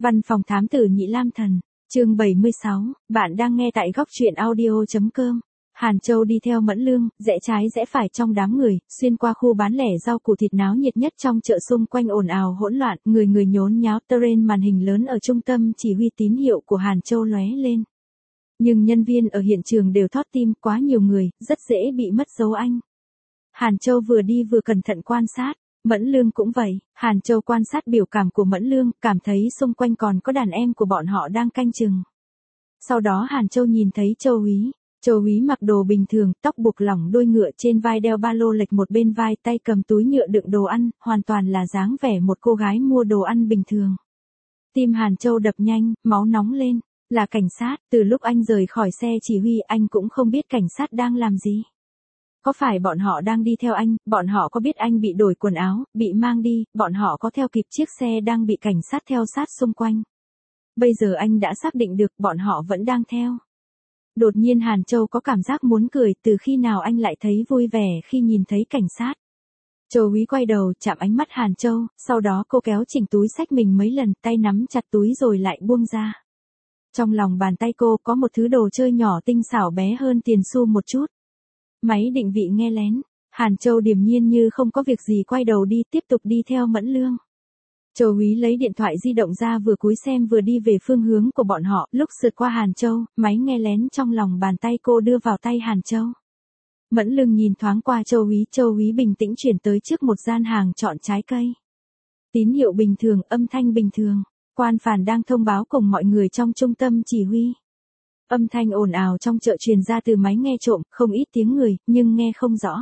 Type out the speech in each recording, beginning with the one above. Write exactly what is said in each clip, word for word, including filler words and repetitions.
Văn phòng thám tử Nhị Lam Thần, chương bảy mươi sáu, bạn đang nghe tại góc truyện audio.com. Hàn Châu đi theo Mẫn Lương, rẽ trái rẽ phải trong đám người, xuyên qua khu bán lẻ rau củ thịt náo nhiệt nhất trong chợ, xung quanh ồn ào hỗn loạn, người người nhốn nháo. Terrain màn hình lớn ở trung tâm chỉ huy tín hiệu của Hàn Châu lóe lên. Nhưng nhân viên ở hiện trường đều thót tim, quá nhiều người, rất dễ bị mất dấu anh. Hàn Châu vừa đi vừa cẩn thận quan sát. Mẫn Lương cũng vậy, Hàn Châu quan sát biểu cảm của Mẫn Lương, cảm thấy xung quanh còn có đàn em của bọn họ đang canh chừng. Sau đó Hàn Châu nhìn thấy Châu Úy, Châu Úy mặc đồ bình thường, tóc buộc lỏng đuôi ngựa, trên vai đeo ba lô lệch một bên vai, tay cầm túi nhựa đựng đồ ăn, hoàn toàn là dáng vẻ một cô gái mua đồ ăn bình thường. Tim Hàn Châu đập nhanh, máu nóng lên, là cảnh sát, từ lúc anh rời khỏi xe chỉ huy anh cũng không biết cảnh sát đang làm gì. Có phải bọn họ đang đi theo anh, bọn họ có biết anh bị đổi quần áo, bị mang đi, bọn họ có theo kịp chiếc xe đang bị cảnh sát theo sát xung quanh. Bây giờ anh đã xác định được bọn họ vẫn đang theo. Đột nhiên Hàn Châu có cảm giác muốn cười, từ khi nào anh lại thấy vui vẻ khi nhìn thấy cảnh sát. Châu Úy quay đầu chạm ánh mắt Hàn Châu, sau đó cô kéo chỉnh túi xách mình mấy lần, tay nắm chặt túi rồi lại buông ra. Trong lòng bàn tay cô có một thứ đồ chơi nhỏ tinh xảo bé hơn tiền xu một chút. Máy định vị nghe lén, Hàn Châu điềm nhiên như không có việc gì quay đầu đi, tiếp tục đi theo Mẫn Lương. Châu Úy lấy điện thoại di động ra, vừa cúi xem vừa đi về phương hướng của bọn họ, lúc sượt qua Hàn Châu, máy nghe lén trong lòng bàn tay cô đưa vào tay Hàn Châu. Mẫn Lương nhìn thoáng qua Châu Úy, Châu Úy bình tĩnh chuyển tới trước một gian hàng chọn trái cây. Tín hiệu bình thường, âm thanh bình thường, Quan Phàn đang thông báo cùng mọi người trong trung tâm chỉ huy. Âm thanh ồn ào trong chợ truyền ra từ máy nghe trộm, không ít tiếng người, nhưng nghe không rõ.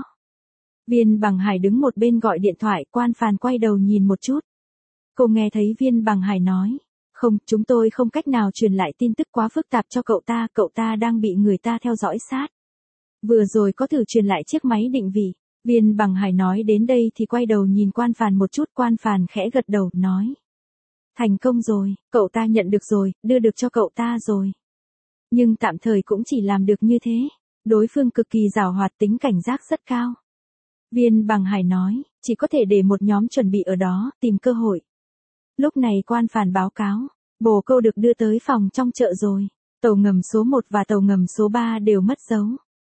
Viên Bằng Hải đứng một bên gọi điện thoại, Quan Phàn quay đầu nhìn một chút. Cô nghe thấy Viên Bằng Hải nói, không, chúng tôi không cách nào truyền lại tin tức quá phức tạp cho cậu ta, cậu ta đang bị người ta theo dõi sát. Vừa rồi có thử truyền lại chiếc máy định vị. Viên Bằng Hải nói đến đây thì quay đầu nhìn Quan Phàn một chút, Quan Phàn khẽ gật đầu, nói. Thành công rồi, cậu ta nhận được rồi, đưa được cho cậu ta rồi. Nhưng tạm thời cũng chỉ làm được như thế. Đối phương cực kỳ giàu hoạt, tính cảnh giác rất cao. Viên Bằng Hải nói, chỉ có thể để một nhóm chuẩn bị ở đó, tìm cơ hội. Lúc này Quan Phàn báo cáo, bồ câu được đưa tới phòng trong chợ rồi. Tàu ngầm số một và tàu ngầm số ba đều mất dấu.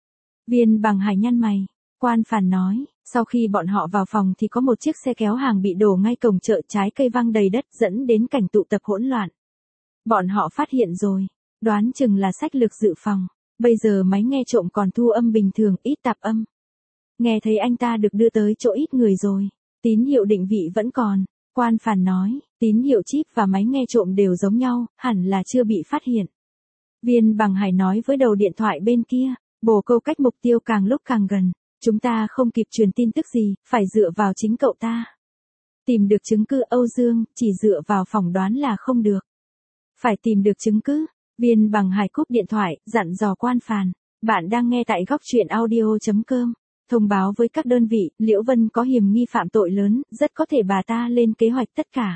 Viên Bằng Hải nhăn mày. Quan Phàn nói, sau khi bọn họ vào phòng thì có một chiếc xe kéo hàng bị đổ ngay cổng chợ, trái cây văng đầy đất, dẫn đến cảnh tụ tập hỗn loạn. Bọn họ phát hiện rồi. Đoán chừng là sách lược dự phòng. Bây giờ máy nghe trộm còn thu âm bình thường, ít tạp âm. Nghe thấy anh ta được đưa tới chỗ ít người rồi. Tín hiệu định vị vẫn còn. Quan Phàn nói, tín hiệu chip và máy nghe trộm đều giống nhau, hẳn là chưa bị phát hiện. Viên Bằng Hải nói với đầu điện thoại bên kia, bồ câu cách mục tiêu càng lúc càng gần. Chúng ta không kịp truyền tin tức gì, phải dựa vào chính cậu ta. Tìm được chứng cứ. Âu Dương, chỉ dựa vào phỏng đoán là không được. Phải tìm được chứng cứ. Viên Bằng Hải cúp điện thoại, dặn dò Quan Phàn, bạn đang nghe tại góc truyện audio.com. Thông báo với các đơn vị, Liễu Vân có hiểm nghi phạm tội lớn, rất có thể bà ta lên kế hoạch tất cả.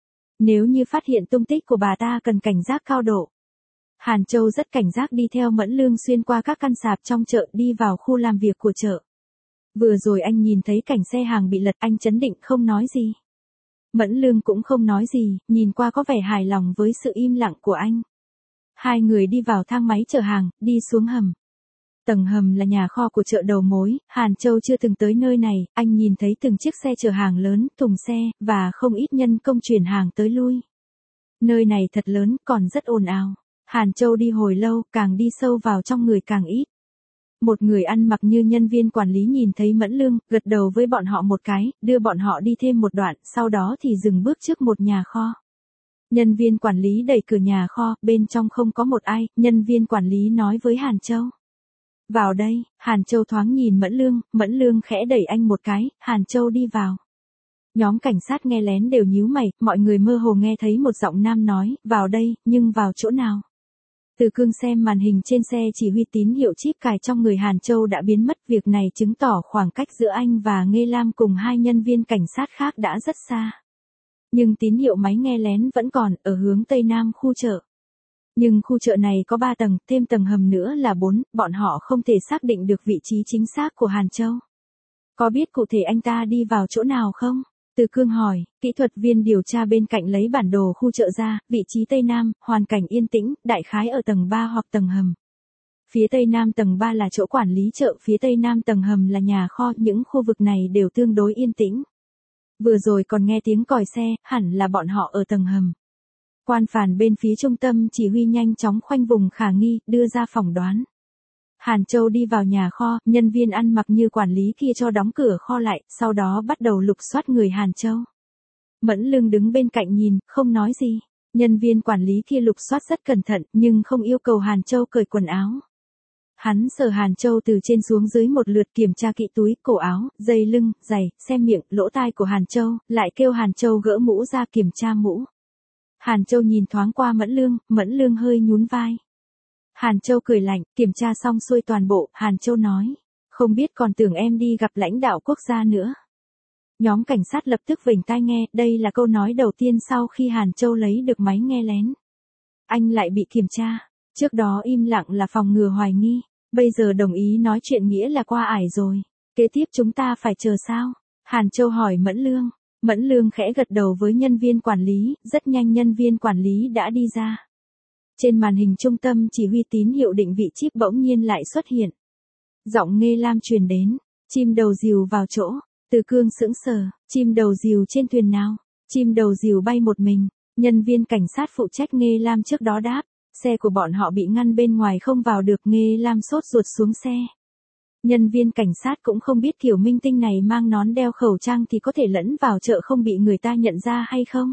Nếu như phát hiện tung tích của bà ta cần cảnh giác cao độ. Hàn Châu rất cảnh giác đi theo Mẫn Lương xuyên qua các căn sạp trong chợ, đi vào khu làm việc của chợ. Vừa rồi anh nhìn thấy cảnh xe hàng bị lật, anh chấn định không nói gì. Mẫn Lương cũng không nói gì, nhìn qua có vẻ hài lòng với sự im lặng của anh. Hai người đi vào thang máy chở hàng, đi xuống hầm. Tầng hầm là nhà kho của chợ đầu mối, Hàn Châu chưa từng tới nơi này, anh nhìn thấy từng chiếc xe chở hàng lớn, thùng xe, và không ít nhân công chuyển hàng tới lui. Nơi này thật lớn, còn rất ồn ào. Hàn Châu đi hồi lâu, càng đi sâu vào trong người càng ít. Một người ăn mặc như nhân viên quản lý nhìn thấy Mẫn Lương, gật đầu với bọn họ một cái, đưa bọn họ đi thêm một đoạn, sau đó thì dừng bước trước một nhà kho. Nhân viên quản lý đẩy cửa nhà kho, bên trong không có một ai, nhân viên quản lý nói với Hàn Châu. Vào đây. Hàn Châu thoáng nhìn Mẫn Lương, Mẫn Lương khẽ đẩy anh một cái, Hàn Châu đi vào. Nhóm cảnh sát nghe lén đều nhíu mày, mọi người mơ hồ nghe thấy một giọng nam nói, vào đây, nhưng vào chỗ nào? Từ cương xem màn hình trên xe chỉ huy, tín hiệu chip cài trong người Hàn Châu đã biến mất, việc này chứng tỏ khoảng cách giữa anh và Nghê Lam cùng hai nhân viên cảnh sát khác đã rất xa. Nhưng tín hiệu máy nghe lén vẫn còn, ở hướng tây nam khu chợ. Nhưng khu chợ này có ba tầng, thêm tầng hầm nữa là bốn, bọn họ không thể xác định được vị trí chính xác của Hàn Châu. Có biết cụ thể anh ta đi vào chỗ nào không? Từ Cương hỏi, kỹ thuật viên điều tra bên cạnh lấy bản đồ khu chợ ra, vị trí Tây Nam, hoàn cảnh yên tĩnh, đại khái ở tầng ba hoặc tầng hầm. Phía Tây Nam tầng ba là chỗ quản lý chợ, phía Tây Nam tầng hầm là nhà kho, những khu vực này đều tương đối yên tĩnh. Vừa rồi còn nghe tiếng còi xe, hẳn là bọn họ ở tầng hầm. Quan phàn bên phía trung tâm chỉ huy nhanh chóng khoanh vùng khả nghi, đưa ra phỏng đoán. Hàn Châu đi vào nhà kho, nhân viên ăn mặc như quản lý kia cho đóng cửa kho lại, sau đó bắt đầu lục soát người Hàn Châu. Mẫn Lương đứng bên cạnh nhìn, không nói gì. Nhân viên quản lý kia lục soát rất cẩn thận, nhưng không yêu cầu Hàn Châu cởi quần áo. Hắn sờ Hàn Châu từ trên xuống dưới một lượt, kiểm tra kỹ túi, cổ áo, dây lưng, giày, xem miệng, lỗ tai của Hàn Châu, lại kêu Hàn Châu gỡ mũ ra kiểm tra mũ. Hàn Châu nhìn thoáng qua Mẫn Lương, Mẫn Lương hơi nhún vai. Hàn Châu cười lạnh, kiểm tra xong xuôi toàn bộ, Hàn Châu nói, không biết còn tưởng em đi gặp lãnh đạo quốc gia nữa. Nhóm cảnh sát lập tức vểnh tai nghe, đây là câu nói đầu tiên sau khi Hàn Châu lấy được máy nghe lén. Anh lại bị kiểm tra, trước đó im lặng là phòng ngừa hoài nghi, bây giờ đồng ý nói chuyện nghĩa là qua ải rồi. Kế tiếp chúng ta phải chờ sao? Hàn Châu hỏi Mẫn Lương. Mẫn Lương khẽ gật đầu với nhân viên quản lý, rất nhanh nhân viên quản lý đã đi ra. Trên màn hình trung tâm chỉ huy tín hiệu định vị chip bỗng nhiên lại xuất hiện. Giọng Nghê Lam truyền đến, chim đầu rìu vào chỗ. Từ Cương sững sờ, chim đầu rìu trên thuyền nào? Chim đầu rìu bay một mình. Nhân viên cảnh sát phụ trách Nghê Lam trước đó đáp, xe của bọn họ bị ngăn bên ngoài không vào được. Nghê Lam sốt ruột xuống xe. Nhân viên cảnh sát cũng không biết kiểu minh tinh này mang nón đeo khẩu trang thì có thể lẫn vào chợ không bị người ta nhận ra hay không?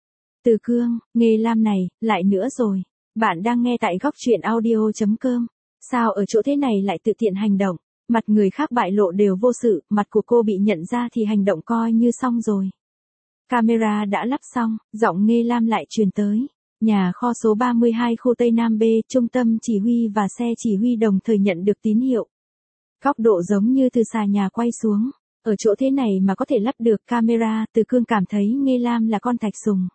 Từ Cương, Nghê Lam này, lại nữa rồi. Bạn đang nghe tại góc truyện audio chấm com. Sao ở chỗ thế này lại tự tiện hành động? Mặt người khác bại lộ đều vô sự, mặt của cô bị nhận ra thì hành động coi như xong rồi. Camera đã lắp xong, giọng Nghê Lam lại truyền tới. Nhà kho số ba mươi hai khu Tây Nam B, trung tâm chỉ huy và xe chỉ huy đồng thời nhận được tín hiệu. Góc độ giống như từ xà nhà quay xuống. Ở chỗ thế này mà có thể lắp được camera, Từ Cương cảm thấy Nghê Lam là con thạch sùng.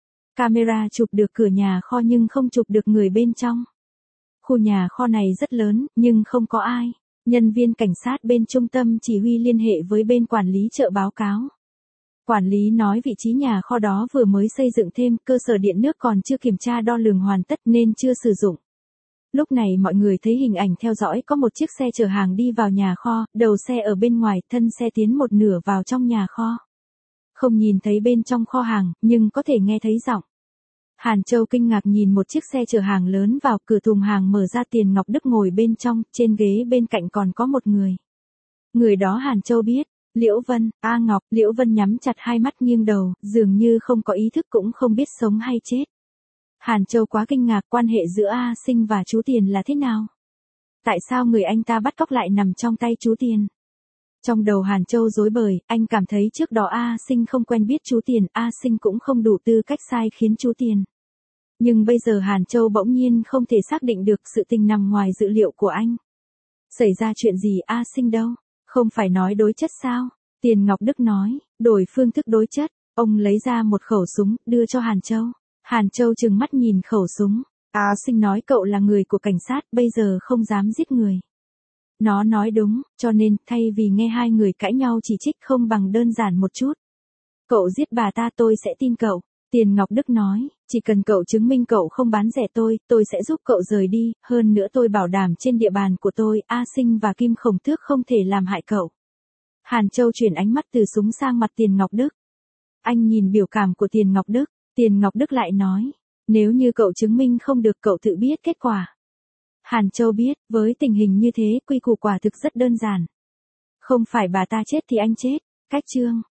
Camera chụp được cửa nhà kho nhưng không chụp được người bên trong. Khu nhà kho này rất lớn, nhưng không có ai. Nhân viên cảnh sát bên trung tâm chỉ huy liên hệ với bên quản lý chợ báo cáo. Quản lý nói vị trí nhà kho đó vừa mới xây dựng thêm, cơ sở điện nước còn chưa kiểm tra đo lường hoàn tất nên chưa sử dụng. Lúc này mọi người thấy hình ảnh theo dõi có một chiếc xe chở hàng đi vào nhà kho, đầu xe ở bên ngoài, thân xe tiến một nửa vào trong nhà kho. Không nhìn thấy bên trong kho hàng, nhưng có thể nghe thấy giọng. Hàn Châu kinh ngạc nhìn một chiếc xe chở hàng lớn vào, cửa thùng hàng mở ra, Tiền Ngọc Đức ngồi bên trong, trên ghế bên cạnh còn có một người. Người đó Hàn Châu biết, Liễu Vân, A Ngọc. Liễu Vân nhắm chặt hai mắt nghiêng đầu, dường như không có ý thức cũng không biết sống hay chết. Hàn Châu quá kinh ngạc, quan hệ giữa A Sinh và chú Tiền là thế nào? Tại sao người anh ta bắt cóc lại nằm trong tay chú Tiền? Trong đầu Hàn Châu rối bời, anh cảm thấy trước đó A Sinh không quen biết chú Tiền, A Sinh cũng không đủ tư cách sai khiến chú Tiền. Nhưng bây giờ Hàn Châu bỗng nhiên không thể xác định được, sự tình nằm ngoài dự liệu của anh. Xảy ra chuyện gì? A Sinh đâu? Không phải nói đối chất sao? Tiền Ngọc Đức nói, đổi phương thức đối chất. Ông lấy ra một khẩu súng, đưa cho Hàn Châu. Hàn Châu trừng mắt nhìn khẩu súng. A Sinh nói cậu là người của cảnh sát, bây giờ không dám giết người. Nó nói đúng, cho nên, thay vì nghe hai người cãi nhau chỉ trích, không bằng đơn giản một chút. Cậu giết bà ta tôi sẽ tin cậu. Tiền Ngọc Đức nói, chỉ cần cậu chứng minh cậu không bán rẻ tôi, tôi sẽ giúp cậu rời đi, hơn nữa tôi bảo đảm trên địa bàn của tôi, A Sinh và Kim Khổng Tước không thể làm hại cậu. Hàn Châu chuyển ánh mắt từ súng sang mặt Tiền Ngọc Đức. Anh nhìn biểu cảm của Tiền Ngọc Đức, Tiền Ngọc Đức lại nói, nếu như cậu chứng minh không được cậu tự biết kết quả. Hàn Châu biết, với tình hình như thế, quy củ quả thực rất đơn giản. Không phải bà ta chết thì anh chết, cách chương.